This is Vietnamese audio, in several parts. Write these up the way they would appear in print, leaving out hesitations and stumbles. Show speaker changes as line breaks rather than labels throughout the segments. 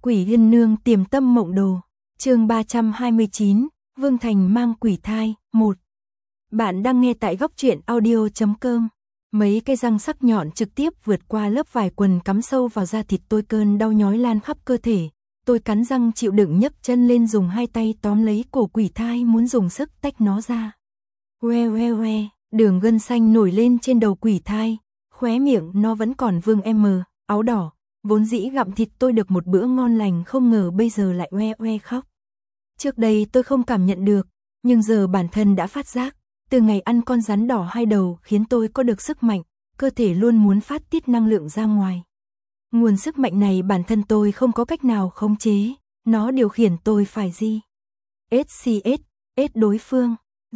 Quỷ Yên Nương tiềm tâm mộng đồ. Chương 329, Vương Thành mang quỷ thai. 1. Bạn đang nghe tại góc truyện audio.com. Mấy cây răng sắc nhọn trực tiếp vượt qua lớp vải quần cắm sâu vào da thịt tôi, cơn đau nhói lan khắp cơ thể. Tôi cắn răng chịu đựng, nhấc chân lên, dùng hai tay tóm lấy cổ quỷ thai, muốn dùng sức tách nó ra. Oe oe oe, đường gân xanh nổi lên trên đầu quỷ thai, khóe miệng nó vẫn còn vương áo đỏ. Vốn dĩ gặm thịt tôi được một bữa ngon lành, không ngờ bây giờ lại oe oe khóc. Trước đây tôi không cảm nhận được, nhưng giờ bản thân đã phát giác. Từ ngày ăn con rắn đỏ hai đầu khiến tôi có được sức mạnh, cơ thể luôn muốn phát tiết năng lượng ra ngoài. Nguồn sức mạnh này bản thân tôi không có cách nào khống chế, nó điều khiển tôi phải SCS đối phương,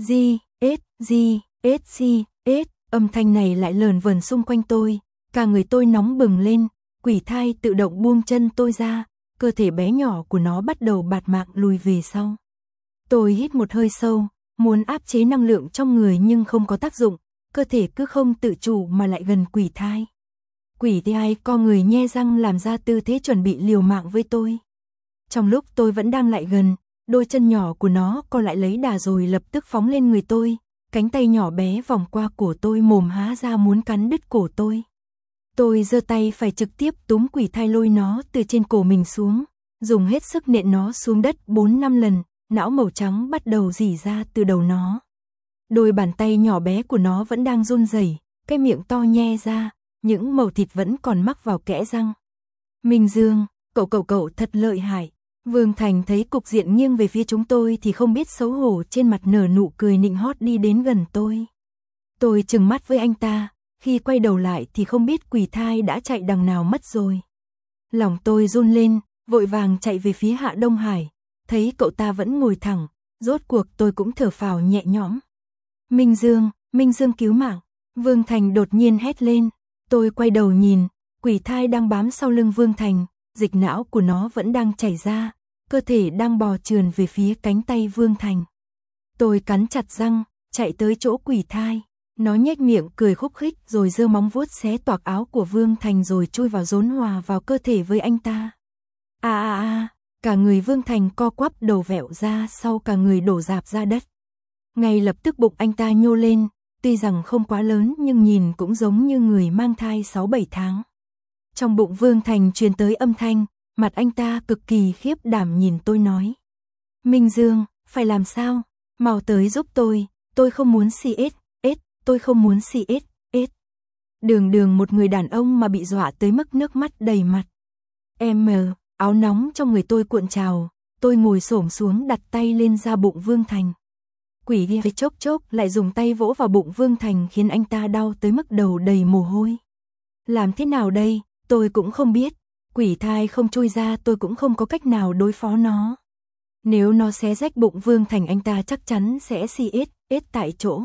SC, âm thanh này lại lờn vờn xung quanh tôi, cả người tôi nóng bừng lên. Quỷ thai tự động buông chân tôi ra, cơ thể bé nhỏ của nó bắt đầu bạt mạng lùi về sau. Tôi hít một hơi sâu, muốn áp chế năng lượng trong người nhưng không có tác dụng, cơ thể cứ không tự chủ mà lại gần quỷ thai. Quỷ thai co người nhe răng làm ra tư thế chuẩn bị liều mạng với tôi. Trong lúc tôi vẫn đang lại gần, đôi chân nhỏ của nó co lại lấy đà rồi lập tức phóng lên người tôi, cánh tay nhỏ bé vòng qua cổ tôi, mồm há ra muốn cắn đứt cổ tôi. Tôi giơ tay phải trực tiếp túm quỷ thai, lôi nó từ trên cổ mình xuống, dùng hết sức nện nó xuống đất 4-5 lần, não màu trắng bắt đầu rỉ ra từ đầu nó. Đôi bàn tay nhỏ bé của nó vẫn đang run rẩy, cái miệng to nhe ra, những mẩu thịt vẫn còn mắc vào kẽ răng. Minh Dương, cậu thật lợi hại. Vương Thành thấy cục diện nghiêng về phía chúng tôi thì không biết xấu hổ, trên mặt nở nụ cười nịnh hót đi đến gần tôi. Tôi trừng mắt với anh ta. Khi quay đầu lại thì không biết quỷ thai đã chạy đằng nào mất rồi. Lòng tôi run lên, vội vàng chạy về phía Hạ Đông Hải. Thấy cậu ta vẫn ngồi thẳng, rốt cuộc tôi cũng thở phào nhẹ nhõm. Minh Dương cứu mạng. Vương Thành đột nhiên hét lên. Tôi quay đầu nhìn, quỷ thai đang bám sau lưng Vương Thành, dịch não của nó vẫn đang chảy ra, cơ thể đang bò trườn về phía cánh tay Vương Thành. Tôi cắn chặt răng, chạy tới chỗ quỷ thai. Nó nhếch miệng cười khúc khích rồi giơ móng vuốt xé toạc áo của Vương Thành rồi chui vào, rốn hòa vào cơ thể với anh ta. Cả người Vương Thành co quắp, đầu vẹo ra sau, cả người đổ rạp ra đất. Ngay lập tức bụng anh ta nhô lên, tuy rằng không quá lớn nhưng nhìn cũng giống như người mang thai 6-7 tháng. Trong bụng Vương Thành truyền tới âm thanh, mặt anh ta cực kỳ khiếp đảm nhìn tôi nói. Minh Dương, phải làm sao? Mau tới giúp tôi không muốn tôi không muốn CS. Đường một người đàn ông mà bị dọa tới mức nước mắt đầy mặt. Áo nóng trong người tôi cuộn trào, tôi ngồi xổm xuống đặt tay lên da bụng Vương Thành. Quỷ ghi chốc lại dùng tay vỗ vào bụng Vương Thành khiến anh ta đau tới mức đầu đầy mồ hôi. Làm thế nào đây, tôi cũng không biết, quỷ thai không chui ra tôi cũng không có cách nào đối phó nó. Nếu nó xé rách bụng Vương Thành anh ta chắc chắn sẽ CS tại chỗ.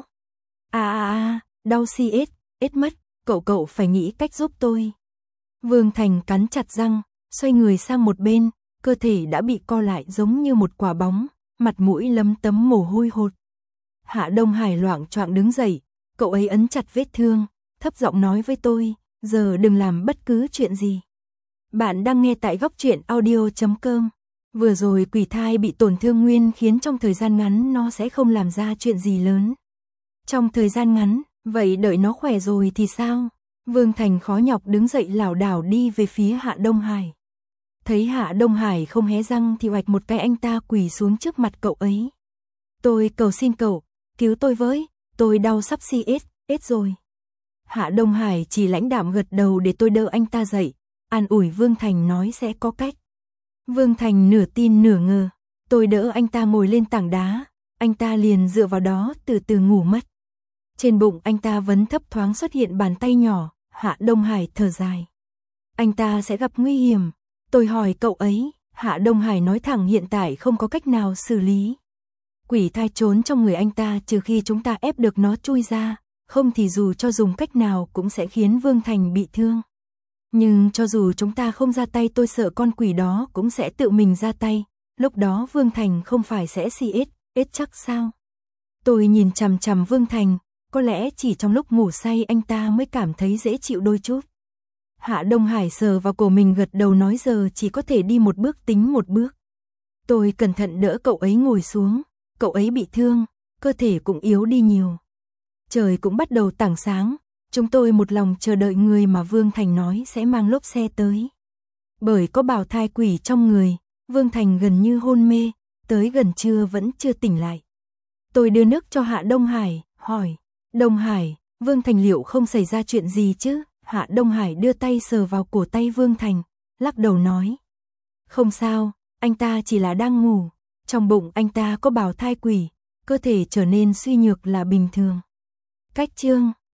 Đau CS mất, cậu phải nghĩ cách giúp tôi. Vương Thành cắn chặt răng, xoay người sang một bên, cơ thể đã bị co lại giống như một quả bóng, mặt mũi lấm tấm mồ hôi hột. Hạ Đông Hải loạng choạng đứng dậy, cậu ấy ấn chặt vết thương, thấp giọng nói với tôi, giờ đừng làm bất cứ chuyện gì. Bạn đang nghe tại góc truyện audio.com. Vừa rồi quỷ thai bị tổn thương nguyên khiến trong thời gian ngắn nó sẽ không làm ra chuyện gì lớn. Trong thời gian ngắn, vậy đợi nó khỏe rồi thì sao? Vương Thành khó nhọc đứng dậy lảo đảo đi về phía Hạ Đông Hải. Thấy Hạ Đông Hải không hé răng thì oạch một cái anh ta quỳ xuống trước mặt cậu ấy. Tôi cầu xin cậu, cứu tôi với, tôi đau sắp CS rồi. Hạ Đông Hải chỉ lãnh đạm gật đầu để tôi đỡ anh ta dậy, an ủi Vương Thành nói sẽ có cách. Vương Thành nửa tin nửa ngờ, tôi đỡ anh ta ngồi lên tảng đá, anh ta liền dựa vào đó từ từ ngủ mất. Trên bụng anh ta vẫn thấp thoáng xuất hiện bàn tay nhỏ. Hạ Đông Hải thở dài. Anh ta sẽ gặp nguy hiểm. Tôi hỏi cậu ấy, Hạ Đông Hải nói thẳng hiện tại không có cách nào xử lý. Quỷ thai trốn trong người anh ta trừ khi chúng ta ép được nó chui ra, không thì dù cho dùng cách nào cũng sẽ khiến Vương Thành bị thương. Nhưng cho dù chúng ta không ra tay tôi sợ con quỷ đó cũng sẽ tự mình ra tay, lúc đó Vương Thành không phải sẽ CS chắc sao? Tôi nhìn chằm chằm Vương Thành. Có lẽ chỉ trong lúc ngủ say anh ta mới cảm thấy dễ chịu đôi chút. Hạ Đông Hải sờ vào cổ mình gật đầu nói giờ chỉ có thể đi một bước tính một bước. Tôi cẩn thận đỡ cậu ấy ngồi xuống, cậu ấy bị thương, cơ thể cũng yếu đi nhiều. Trời cũng bắt đầu tảng sáng, chúng tôi một lòng chờ đợi người mà Vương Thành nói sẽ mang lốp xe tới. Bởi có bào thai quỷ trong người, Vương Thành gần như hôn mê, tới gần trưa vẫn chưa tỉnh lại. Tôi đưa nước cho Hạ Đông Hải, hỏi, Đông Hải, Vương Thành liệu không xảy ra chuyện gì chứ? Hạ Đông Hải đưa tay sờ vào cổ tay Vương Thành, lắc đầu nói, không sao, anh ta chỉ là đang ngủ, trong bụng anh ta có bào thai quỷ, cơ thể trở nên suy nhược là bình thường. Cách chương